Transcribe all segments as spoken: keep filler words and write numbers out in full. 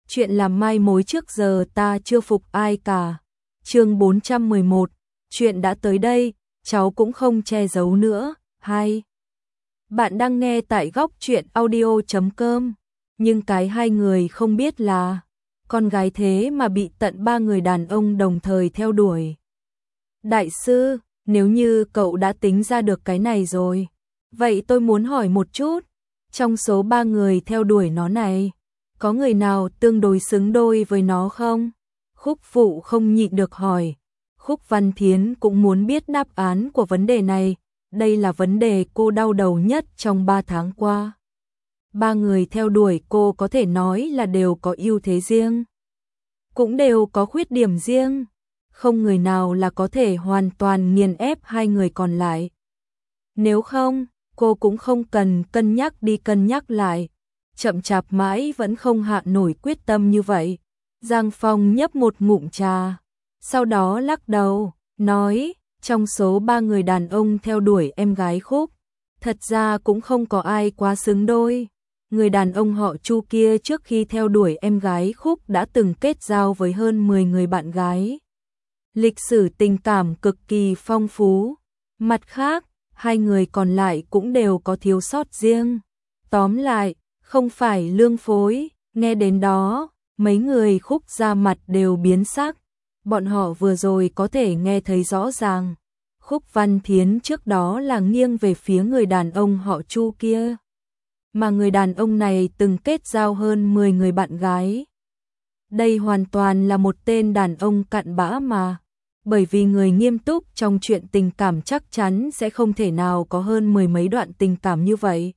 chuyện làm mai mối trước giờ ta chưa phục ai cả. Chương bốn trăm mười một, chuyện đã tới đây, cháu cũng không che giấu nữa. Hai. Bạn đang nghe tại góc truyện audio chấm com, nhưng cái hai người không biết là con gái thế mà bị tận ba người đàn ông đồng thời theo đuổi. Đại sư, nếu như cậu đã tính ra được cái này rồi, vậy tôi muốn hỏi một chút, trong số ba người theo đuổi nó này, có người nào tương đối xứng đôi với nó không? Khúc Phụ không nhịn được hỏi. Khúc Văn Thiến cũng muốn biết đáp án của vấn đề này, đây là vấn đề cô đau đầu nhất trong ba tháng qua. Ba người theo đuổi cô có thể nói là đều có ưu thế riêng, cũng đều có khuyết điểm riêng, không người nào là có thể hoàn toàn nghiền ép hai người còn lại. Nếu không, cô cũng không cần cân nhắc đi cân nhắc lại, chậm chạp mãi vẫn không hạ nổi quyết tâm như vậy. Giang Phong nhấp một ngụm trà, sau đó lắc đầu, nói, trong số ba người đàn ông theo đuổi em gái Khúc, thật ra cũng không có ai quá xứng đôi. Người đàn ông họ Chu kia trước khi theo đuổi em gái Khúc đã từng kết giao với hơn mười người bạn gái. Lịch sử tình cảm cực kỳ phong phú. Mặt khác, hai người còn lại cũng đều có thiếu sót riêng. Tóm lại, không phải lương phối. Nghe đến đó, mấy người Khúc ra mặt đều biến sắc. Bọn họ vừa rồi có thể nghe thấy rõ ràng. Khúc Văn Thiến trước đó là nghiêng về phía người đàn ông họ Chu kia, mà người đàn ông này từng kết giao hơn mười người bạn gái. Đây hoàn toàn là một tên đàn ông cặn bã mà, bởi vì người nghiêm túc trong chuyện tình cảm chắc chắn sẽ không thể nào có hơn mười mấy đoạn tình cảm như vậy.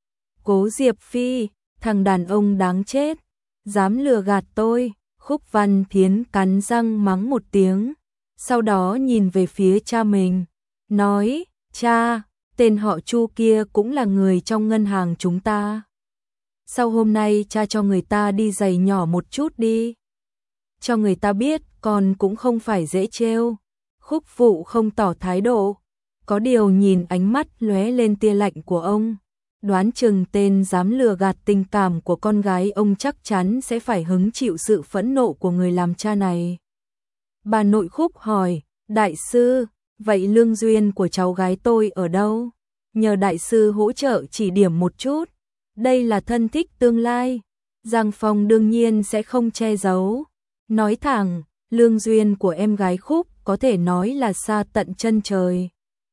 Cố Diệp Phi, thằng đàn ông đáng chết, dám lừa gạt tôi. Khúc Văn Thiến cắn răng mắng một tiếng, sau đó nhìn về phía cha mình, nói, cha, tên họ Chu kia cũng là người trong ngân hàng chúng ta. Sau hôm nay cha cho người ta đi giày nhỏ một chút đi, cho người ta biết con cũng không phải dễ trêu. Khúc Phụ không tỏ thái độ, có điều nhìn ánh mắt lóe lên tia lạnh của ông, đoán chừng tên dám lừa gạt tình cảm của con gái ông chắc chắn sẽ phải hứng chịu sự phẫn nộ của người làm cha này. Bà nội Khúc hỏi, đại sư, vậy lương duyên của cháu gái tôi ở đâu? Nhờ đại sư hỗ trợ chỉ điểm một chút, đây là thân thích tương lai. Giang Phong đương nhiên sẽ không che giấu, nói thẳng, lương duyên của em gái Khúc có thể nói là xa tận chân trời.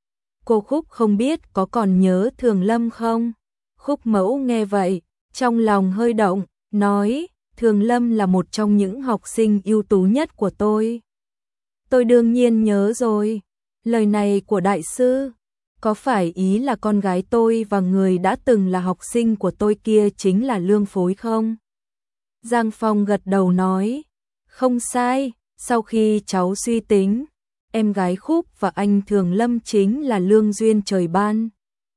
Cô Khúc không biết có còn nhớ Thường Lâm không? Khúc Mẫu nghe vậy, trong lòng hơi động, nói, Thường Lâm là một trong những học sinh ưu tú nhất của tôi. Tôi đương nhiên nhớ rồi. Lời này của đại sư, có phải ý là con gái tôi và người đã từng là học sinh của tôi kia chính là Lương Phối không? Giang Phong gật đầu nói, không sai, sau khi cháu suy tính, em gái Khúc và anh Thường Lâm chính là lương duyên trời ban.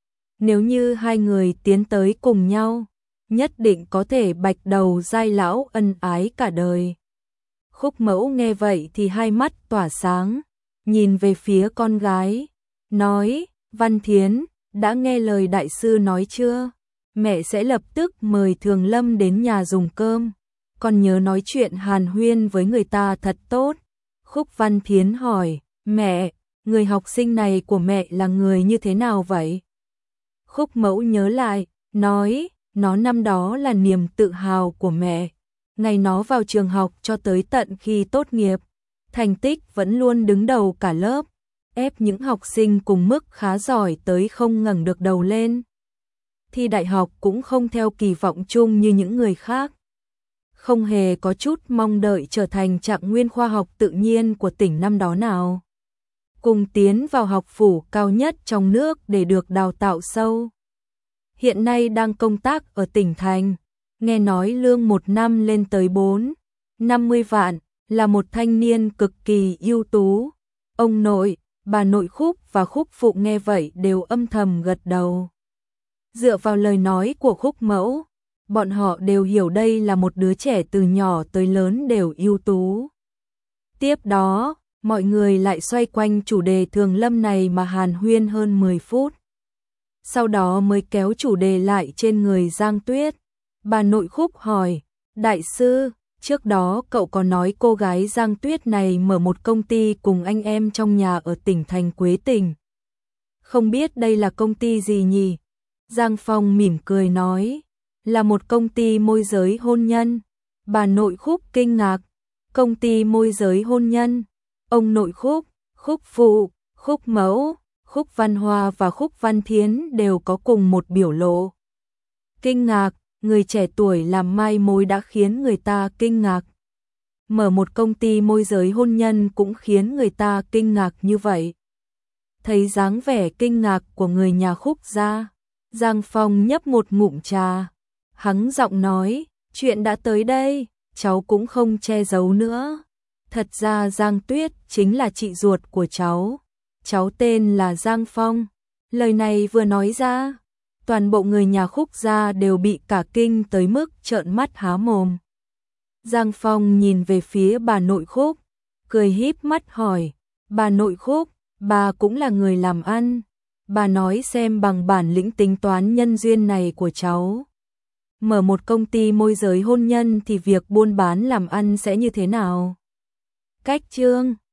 Nếu như hai người tiến tới cùng nhau, nhất định có thể bạch đầu giai lão ân ái cả đời. Khúc Mẫu nghe vậy thì hai mắt tỏa sáng, nhìn về phía con gái, nói, Văn Thiến, đã nghe lời đại sư nói chưa? Mẹ sẽ lập tức mời Thường Lâm đến nhà dùng cơm, con nhớ nói chuyện hàn huyên với người ta thật tốt. Khúc Văn Thiến hỏi, mẹ, người học sinh này của mẹ là người như thế nào vậy? Khúc Mẫu nhớ lại, nói, nó năm đó là niềm tự hào của mẹ. Ngày nó vào trường học cho tới tận khi tốt nghiệp, thành tích vẫn luôn đứng đầu cả lớp, ép những học sinh cùng mức khá giỏi tới không ngẩng được đầu lên. Thi đại học cũng không theo kỳ vọng chung như những người khác, không hề có chút mong đợi trở thành trạng nguyên khoa học tự nhiên của tỉnh năm đó nào. Cùng tiến vào học phủ cao nhất trong nước để được đào tạo sâu. Hiện nay đang công tác ở tỉnh thành, nghe nói lương một năm lên tới bốn, năm mươi vạn, là một thanh niên cực kỳ ưu tú. Ông nội, bà nội Khúc và Khúc Phụ nghe vậy đều âm thầm gật đầu. Dựa vào lời nói của Khúc Mẫu, bọn họ đều hiểu đây là một đứa trẻ từ nhỏ tới lớn đều ưu tú. Tiếp đó, mọi người lại xoay quanh chủ đề Thường Lâm này mà hàn huyên hơn mười phút. Sau đó mới kéo chủ đề lại trên người Giang Tuyết. Bà nội Khúc hỏi, đại sư, trước đó cậu có nói cô gái Giang Tuyết này mở một công ty cùng anh em trong nhà ở tỉnh thành Quế Tỉnh. Không biết đây là công ty gì nhỉ? Giang Phong mỉm cười nói, là một công ty môi giới hôn nhân. Bà nội Khúc kinh ngạc, công ty môi giới hôn nhân, ông nội Khúc, Khúc phụ, Khúc mẫu, Khúc Văn Hoa và Khúc Văn Thiến đều có cùng một biểu lộ. Kinh ngạc, người trẻ tuổi làm mai mối đã khiến người ta kinh ngạc. Mở một công ty môi giới hôn nhân cũng khiến người ta kinh ngạc như vậy. Thấy dáng vẻ kinh ngạc của người nhà Khúc gia, Giang Phong nhấp một ngụm trà, hắng giọng nói, chuyện đã tới đây, cháu cũng không che giấu nữa. Thật ra Giang Tuyết chính là chị ruột của cháu, cháu tên là Giang Phong. Lời này vừa nói ra, toàn bộ người nhà Khúc gia đều bị cả kinh tới mức trợn mắt há mồm. Giang Phong nhìn về phía bà nội Khúc, cười híp mắt hỏi, bà nội Khúc, bà cũng là người làm ăn, bà nói xem bằng bản lĩnh tính toán nhân duyên này của cháu. Mở một công ty môi giới hôn nhân thì việc buôn bán làm ăn sẽ như thế nào? Cách chương